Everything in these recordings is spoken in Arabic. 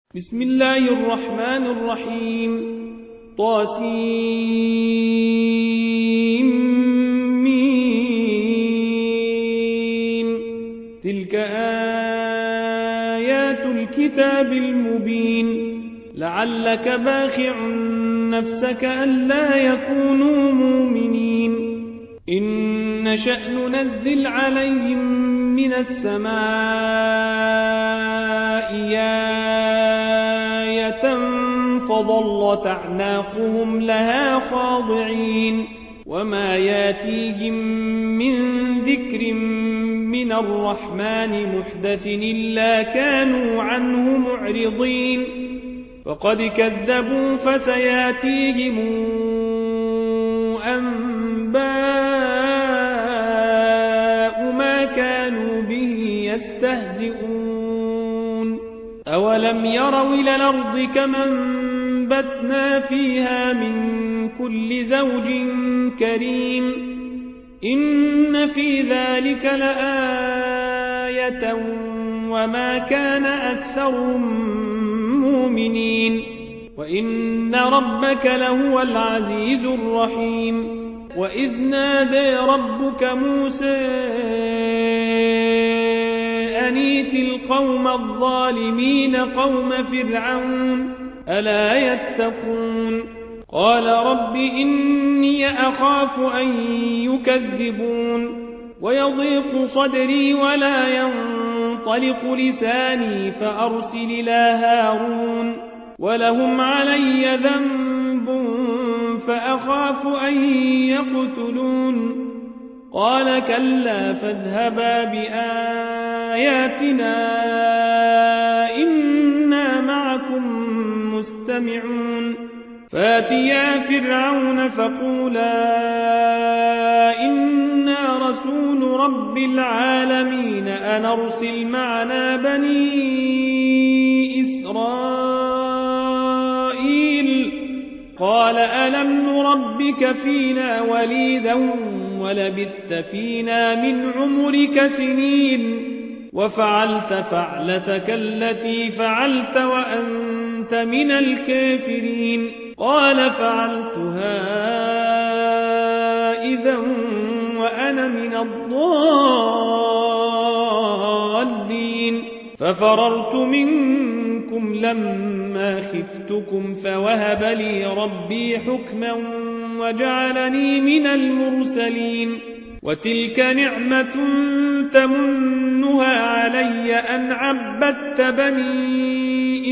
بسم الله الرحمن الرحيم طاسيم تلك آيات الكتاب المبين لعلك باخع نفسك ألا يكونوا مؤمنين إن نشأ ننزل عليهم من السماء آية فظلت أعناقهم لها خاضعين وما ياتيهم من ذكر من الرحمن محدث إلا كانوا عنه معرضين فقد كذبوا فسياتيهم أنباء ما كانوا به يستهزئون أولم يروا إلى الأرض كما أنبتنا فيها من كل زوج كريم إن في ذلك لآية وما كان أكثرهم مؤمنين وإن ربك لهو العزيز الرحيم وإذ نادى ربك موسى أن ائت القوم الظالمين قوم فرعون ألا يتقون قال رب إني أخاف أن يكذبون ويضيق صدري ولا ينطلق لساني فأرسل إلى هارون ولهم علي ذنب فأخاف أن يقتلون قال كلا فاذهبا بآياتنا إنا معكم مستمعون فاتيا فرعون فقولا إنا رسول رب العالمين أن أرسل معنا بني إسرائيل قال ألم نربك فينا وليدا ولبثت فينا من عمرك سنين وفعلت فعلتك التي فعلت وأنت من الكافرين قال فعلتها إذا وأنا من الضالين ففررت منكم لما خفتكم فوهب لي ربي حكما وجعلني من المرسلين وتلك نعمة تمنها علي أن عبدت بني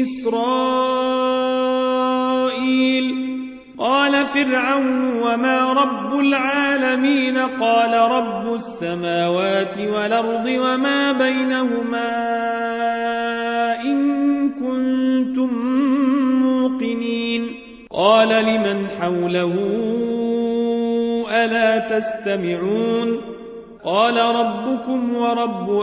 إسرائيل قال فرعون وما رب العالمين قال رب السماوات والأرض وما بينهما إن كنتم موقنين قال لمن حوله ألا تستمعون قال ربكم ورب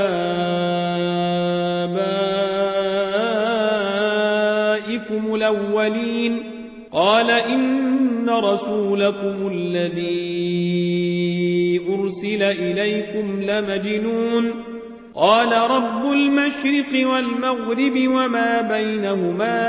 آبائكم الأولين قال إن رسولكم الذي أرسل إليكم لمجنون قال رب المشرق والمغرب وما بينهما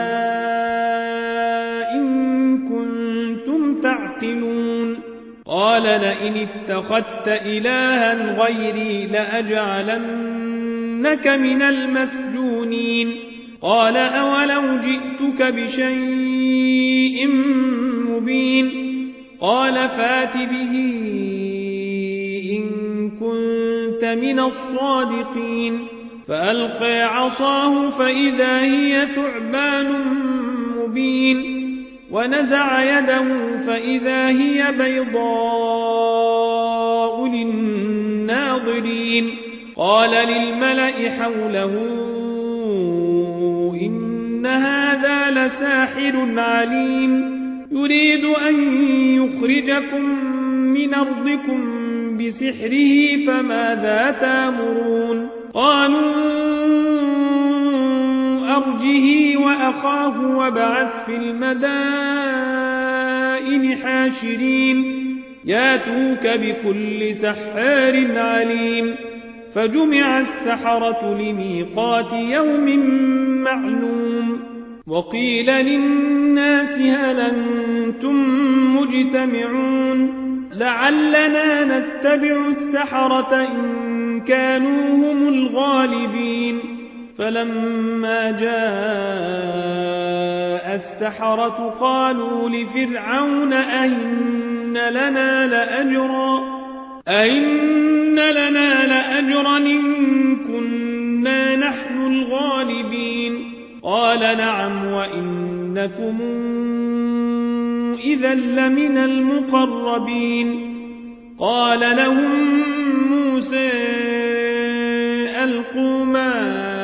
إن كنتم تعقلون قال لئن اتخذت إلها غيري لأجعلنك من المسجونين قال أولو جئتك بشيء مبين قال فات به إن كنت من الصادقين فألقى عصاه فإذا هي ثعبان مبين ونزع يده فإذا هي بيضاء للناظرين قال للملأ حوله إن هذا لساحر عليم يريد أن يخرجكم من أرضكم بسحره فماذا تأمرون قالوا أرجه وأخاه وابعث في المدائن حاشرين ياتوك بكل سحار عليم فجمع السحرة لميقات يوم معلوم وقيل للناس هل أنتم مجتمعون لعلنا نتبع السحرة إن كانوا هم الغالبين فلما جاء السحرة قالوا لفرعون أئن لنا لأجرا إن كنا نحن الغالبين قال نعم وإنكم إذا لمن المقربين قال لهم موسى ألقوا ما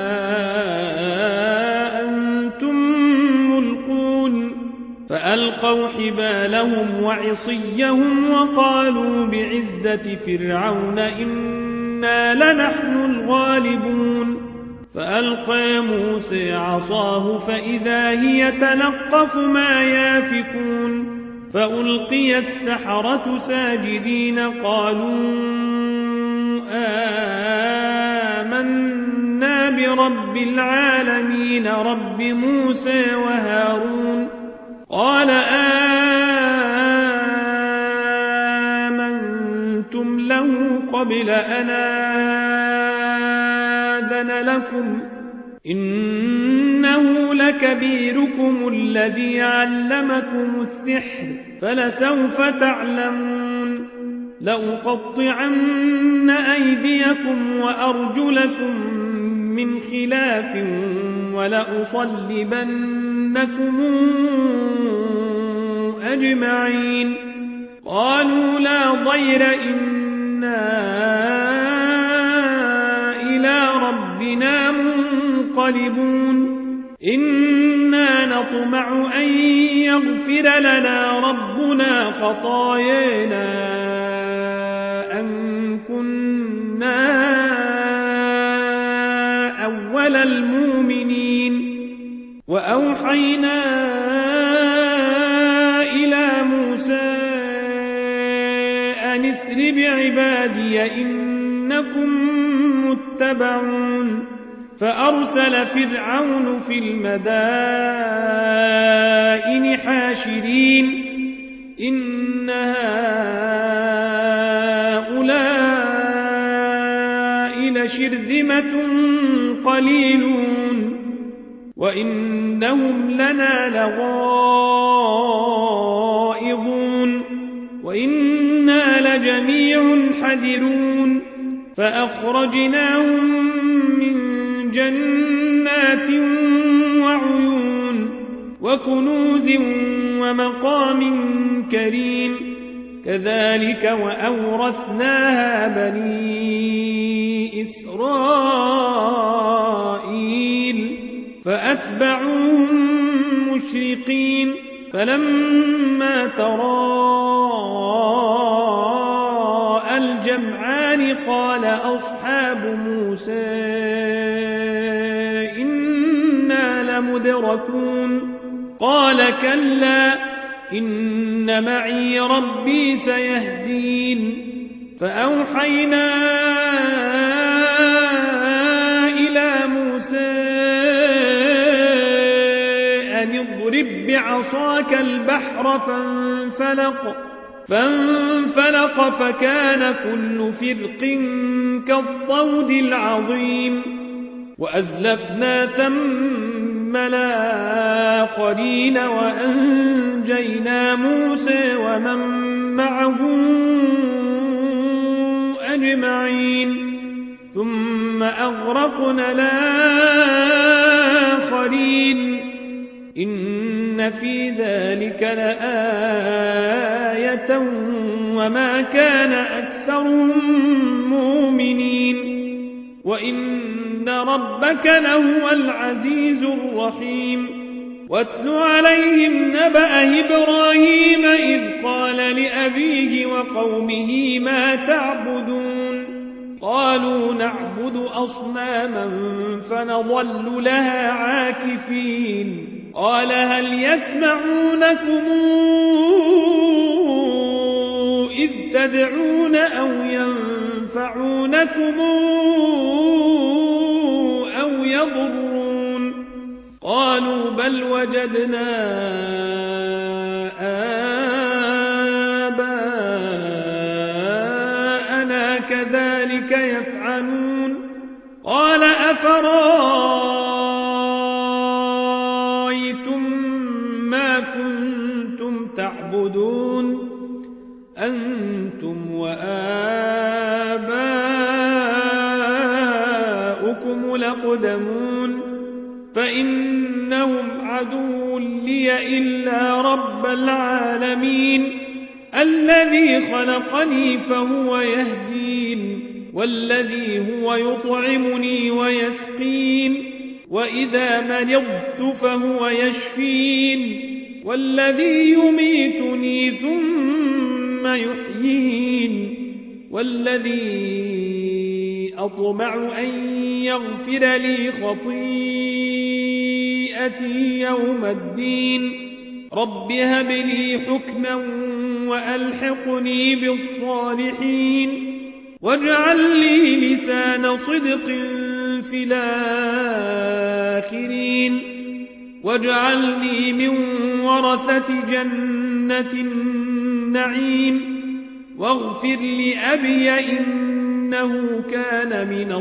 أنتم ملقون فألقوا حبالهم وعصيهم وقالوا بعزة فرعون إنا لنحن الغالبون فألقى موسى عصاه فإذا هي تلقف ما يافكون فألقي السحرة ساجدين قالوا آمنا برب العالمين رب موسى وهارون قال آمنتم له قبل أن آذن لكم إنه لكبيركم الذي علمكم السحر فلسوف تعلمون لأقطعن أيديكم وأرجلكم من خلاف ولأصلبنكم أجمعين قالوا لا ضير إنا إلى ربنا منقلبون إنا نطمع أن يغفر لنا ربنا خطايانا أن كنا أول المؤمنين وأوحينا إلى موسى أن اسر بعبادي إنكم متبعون فأرسل فرعون في المدائن حاشرين إن هؤلاء لشرذمة قليلون وإنهم لنا لغائظون وإنا لجميع حذرون فأخرجناهم من جنات وعيون وكنوز ومقام كريم كذلك وأورثناها بني إسرائيل فأتبعوهم مشرقين فلما تراءى الجمعان قال أصحاب موسى إنا لمدركون قال كلا إن معي ربي سيهدين فأوحينا إلى موسى أن اضرب بعصاك البحر فانفلق فكان كل فرق كالطود العظيم وأزلفنا ثم الآخرين وأنجينا موسى ومن معه أجمعين ثم أغرقنا الآخرين إن في ذلك لآية وما كان أكثرهم مؤمنين وإن ربك لهو العزيز الرحيم واتل عليهم نبأ إبراهيم إذ قال لأبيه وقومه ما تعبدون قالوا نعبد أصناما فنظل لها عاكفين قال هل يسمعونكم إذ تدعون أو ينفعونكم أو يضرون قالوا بل وجدنا آباءنا كذلك يفعلون قال أفرأيتم ما كنتم تعبدون أنتم وآباؤكم الأقدمون فإنهم عدو لي إلا رب العالمين الذي خلقني فهو يهدين والذي هو يطعمني ويسقين وإذا مرضت فهو يشفين والذي يميتني ثم يحيين والذي أطمع أن يغفر لي خطيئتي يوم الدين رب هب لي حكما وألحقني بالصالحين واجعل لي لسان صدق في الآخرين واجعلني من ورثة جنة النعيم واغفر لأبي إنه كان من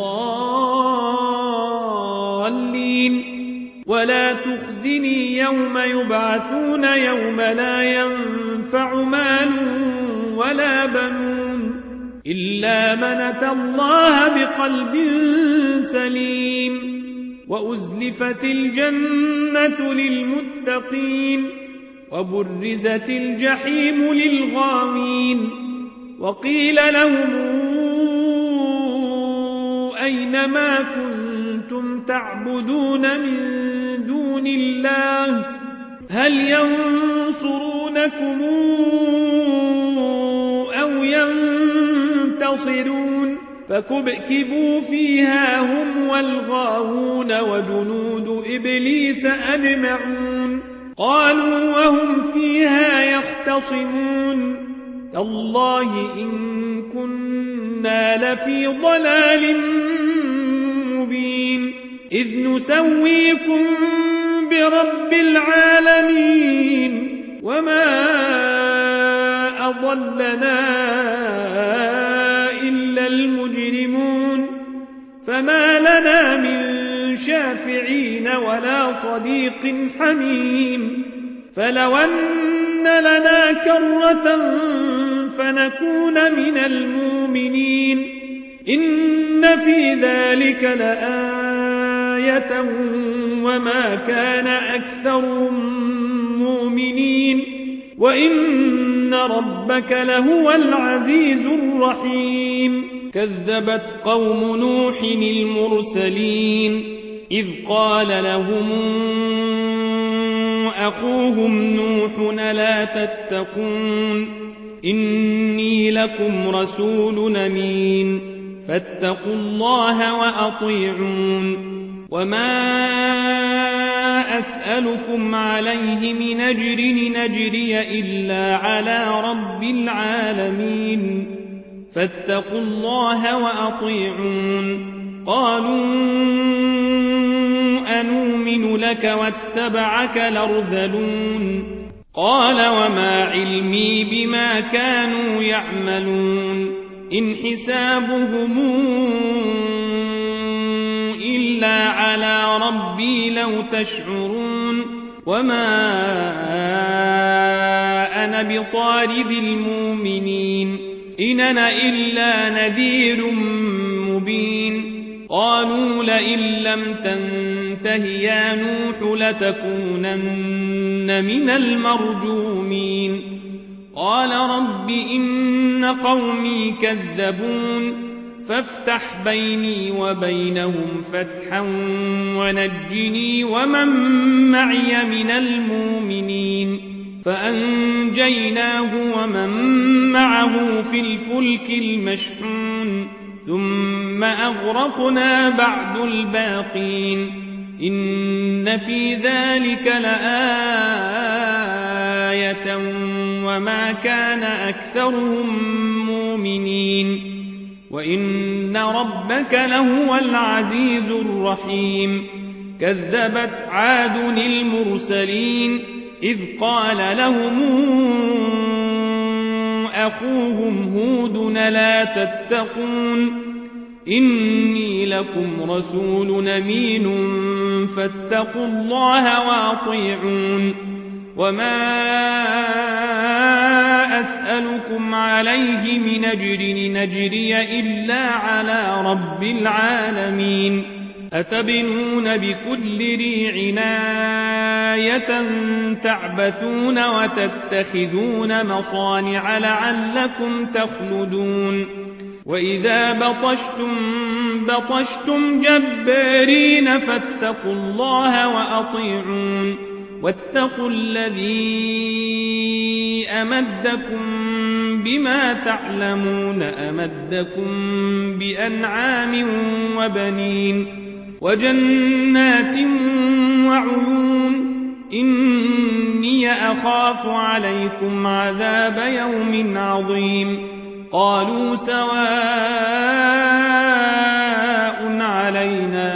الضالين ولا تخزني يوم يبعثون يوم لا ينفع مال ولا بنون إلا من أتى الله بقلب سليم وأزلفت الجنة للمتقين وبرزت الجحيم للغاوين وقيل لهم أين ما كنتم تعبدون من دون الله هل ينصرونكم أو ينتصرون فكبكبوا فيها هم والغاوون وجنود إبليس أجمعون قالوا وهم فيها يختصمون تالله إن كنا لفي ضلال مبين إذ نسويكم برب العالمين وما أضلنا إلا المجرمون فما لنا من شافعين ولا صديق حميم فلو أن لنا كرة فنكون من المؤمنين إن في ذلك لآية وما كان أكثرهم مؤمنين وإن ربك لهو العزيز الرحيم كذبت قوم نوح المرسلين إذ قال لهم أخوهم نوح لا تتقون إني لكم رسول أمين فاتقوا الله وأطيعون وما أسألكم عليه من أجر نجري إلا على رب العالمين فاتقوا الله وأطيعون قالوا أنؤمن لك واتبعك الأرذلون قال وما علمي بما كانوا يعملون إن حسابهم إلا على ربي لو تشعرون وما أنا بطارد المؤمنين إن أنا إلا نذير مبين قالوا لئن لم تنته يا نوح لتكونن من المرجومين قال رب إن قومي كذبون فافتح بيني وبينهم فتحا ونجني ومن معي من المؤمنين فأنجيناه ومن معه في الفلك المشحون ثم أغرقنا بعد الباقين إن في ذلك لآية وما كان أكثرهم مؤمنين وإن ربك لهو العزيز الرحيم كذبت عاد المرسلين إذ قال لهم أخوهم هود لا تتقون إني لكم رسول أمين فاتقوا الله وأطيعون وما أسألكم عليه من أجر نجري إلا على رب العالمين أتبنون بكل ريع آية تعبثون وتتخذون مصانع لعلكم تخلدون وإذا بطشتم جبارين فاتقوا الله وأطيعون واتقوا الذي أمدكم بما تعلمون أمدكم بأنعام وبنين وجنات وعيون إني أخاف عليكم عذاب يوم عظيم قالوا سواء علينا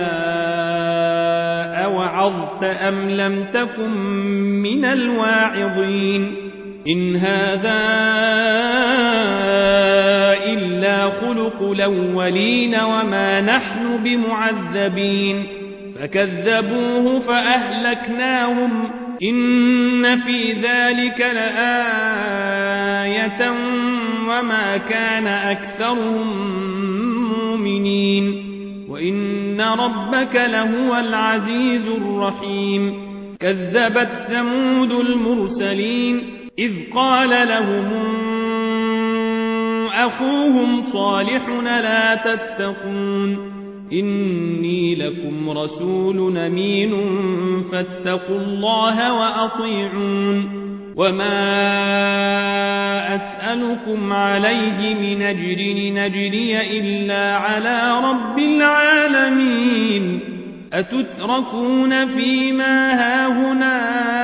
أوعظت أم لم تكن من الواعظين إن هذا إلا خلق الأولين وما نحن بمعذبين فكذبوه فأهلكناهم إن في ذلك لآية وما كان أكثرهم مؤمنين وإن ربك لهو العزيز الرحيم كذبت ثمود المرسلين إذ قال لهم أخوهم صالح لا تتقون إني لكم رسول أمين فاتقوا الله وأطيعون وما أسألكم عليه من أجر نجري إلا على رب العالمين أتتركون فيما هاهنا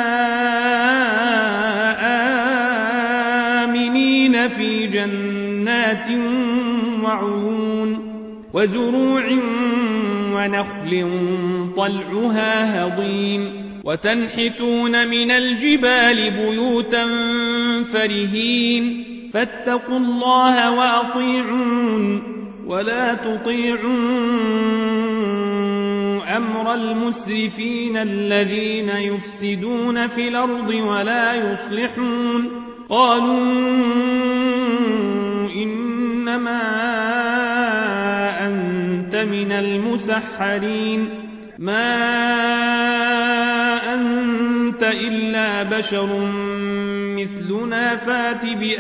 آمنين في جنات وعيون وزروع ونخل طلعها هضيم وتنحتون من الجبال بيوتا فرهين فاتقوا الله وأطيعون ولا تطيعوا أمر المسرفين الذين يفسدون في الأرض ولا يصلحون قالوا إنما أنت من المسحرين ما أنت إلا بشر مثلنا فات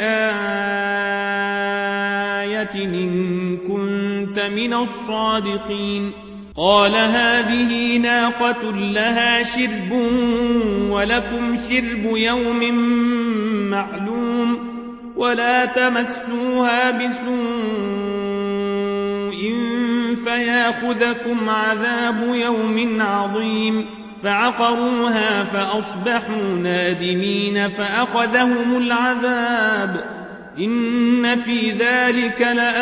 بآية إن كنت من الصادقين قال هذه ناقة لها شرب ولكم شرب يوم معلوم ولا تمسوها بسوء فياخذكم عذاب يوم عظيم فعقروها فأصبحوا نادمين فأخذهم العذاب إن في ذلك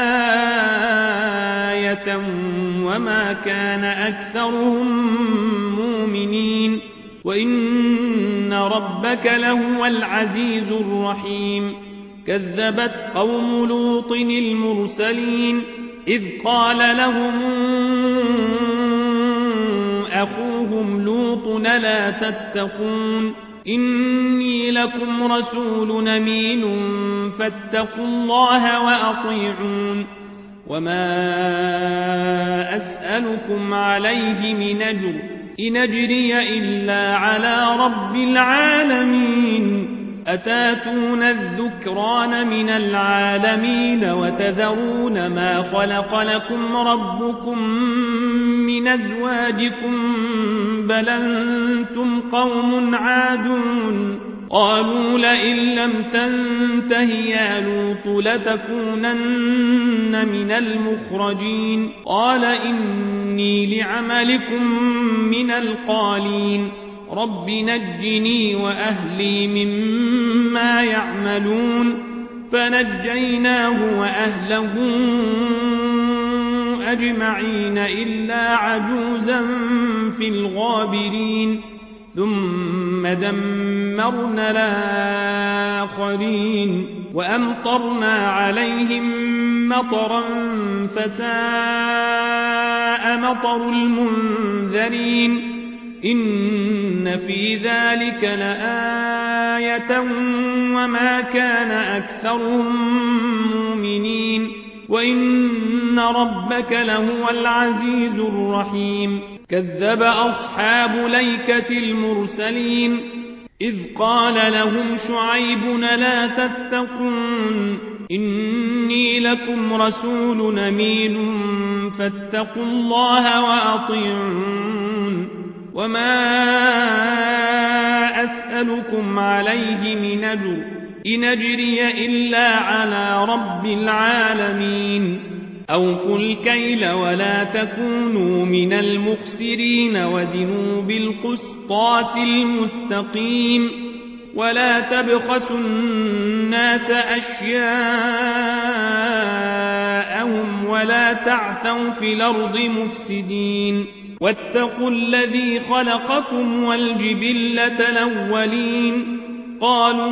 لآية وما كان أكثرهم مؤمنين وإن ربك لهو العزيز الرحيم كذبت قوم لوط المرسلين إذ قال لهم أخوهم لوط لا تتقون إني لكم رسول أمين فاتقوا الله وأطيعون وما أسألكم عليه من أجر إن أجري إلا على رب العالمين أتاتون الذكران من العالمين وتذرون ما خلق لكم ربكم من أزواجكم بل أنتم قوم عادون قالوا لئن لم تنته يا لوط لتكونن من المخرجين قال إني لعملكم من القالين رب نجني وأهلي مما يعملون فنجيناه وأهله أجمعين إلا عجوزا في الغابرين ثم دمرنا الآخرين وأمطرنا عليهم مطرا فساء مطر المنذرين إن في ذلك لآية وما كان أكثرهم مؤمنين وإن ربك لهو العزيز الرحيم كذب أصحاب ليكة المرسلين إذ قال لهم شعيب لا تتقون إني لكم رسول أمين فاتقوا الله وأطيعون وما أسألكم عليه من أجر إن أجري إلا على رب العالمين أوفوا الكيل ولا تكونوا من المخسرين وزنوا بالقسطاس المستقيم ولا تبخسوا الناس أشياءهم ولا تعثوا في الأرض مفسدين واتقوا الذي خلقكم والجبلة الأولين قالوا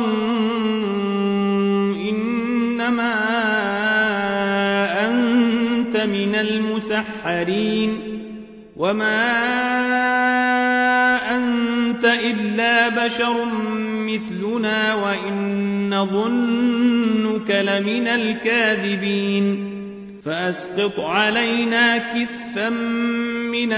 إنما أنت من المسحرين وما أنت إلا بشر مثلنا وإن نظنك لمن الكاذبين فأسقط علينا كسفا من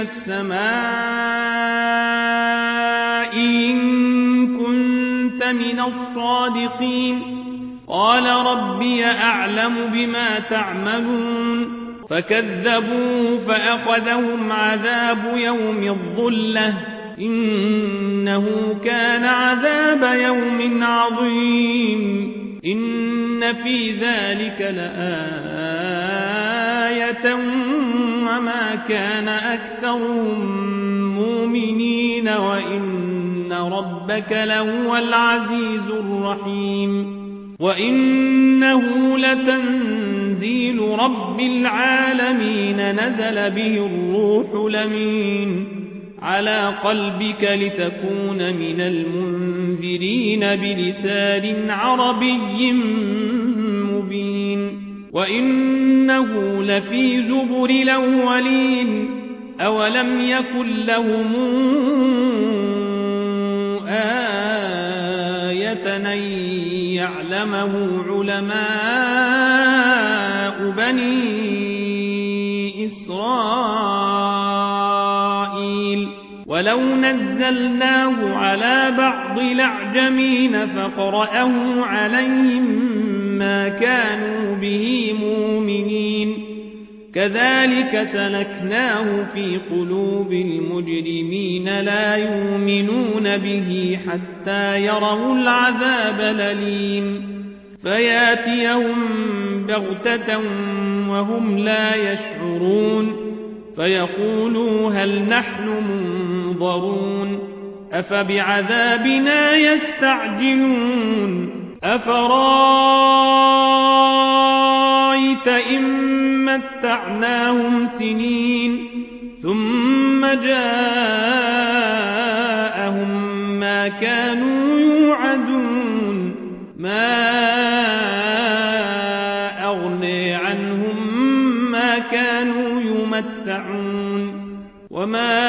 السماء إن كنت من الصادقين قال ربي أعلم بما تعملون فكذبوه فأخذهم عذاب يوم الظلة إنه كان عذاب يوم عظيم إن في ذلك لآية وما كان أكثرهم مؤمنين وإن ربك لهو العزيز الرحيم وإنه لتنزيل رب العالمين نزل به الروح الأمين على قلبك لتكون من المنذرين بلسان عربي مبين وإنه لفي زبر الأولين أولم يكن لهم آية أن يعلمه علماء بني إسرائيل ولو نزلناه على بعض الأعجمين فقرأه عليهم ما كانوا به مؤمنين كذلك سلكناه في قلوب المجرمين لا يؤمنون به حتى يروا العذاب الأليم فياتيهم بغتة وهم لا يشعرون فيقولوا هل نحن منظرون أفبعذابنا يستعجلون أفرايت إن متعناهم سنين ثم جاءهم ما كانوا يوعدون ما أغني عنهم ما كانوا يمتعون وما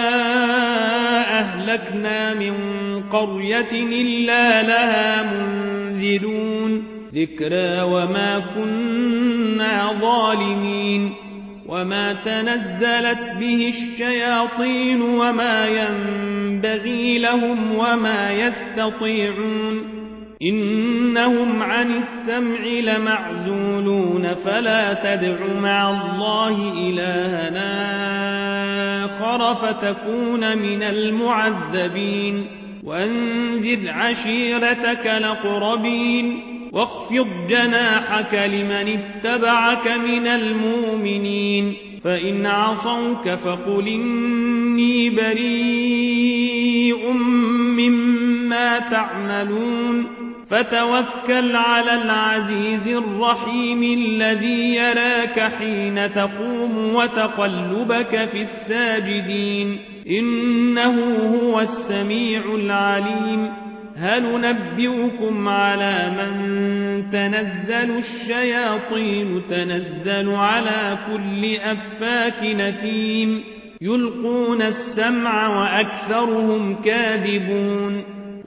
أهلكنا من قرية إلا لها منذرون ذكرى وما كنا ظالمين وما تنزلت به الشياطين وما ينبغي لهم وما يستطيعون إنهم عن السمع لمعزولون فلا تدع مع الله إلهنا آخر فتكون من المعذبين وأنذر عشيرتك الأقربين واخفض جناحك لمن اتبعك من المؤمنين فإن عصوك فقل إني بريء مما تعملون فتوكل على العزيز الرحيم الذي يراك حين تقوم تحسبهم وتقلبك في الساجدين إنه هو السميع العليم هل ننبئكم على من تنزل الشياطين تنزل على كل أفاك نثيم يلقون السمع وأكثرهم كاذبون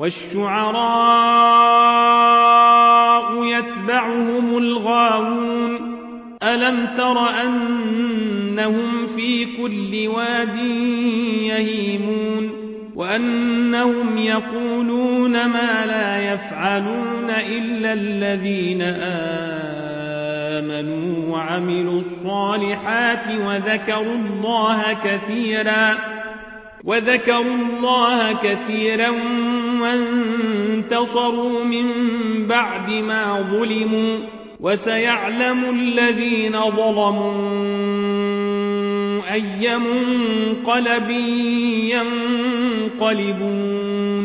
والشعراء يتبعهم الغاوون ألم تر أنهم في كل واد يهيمون وأنهم يقولون ما لا يفعلون إلا الذين آمنوا وعملوا الصالحات وذكروا الله كثيرا وانتصروا من بعد ما ظلموا وسيعلم الذين ظلموا أي منقلب ينقلبون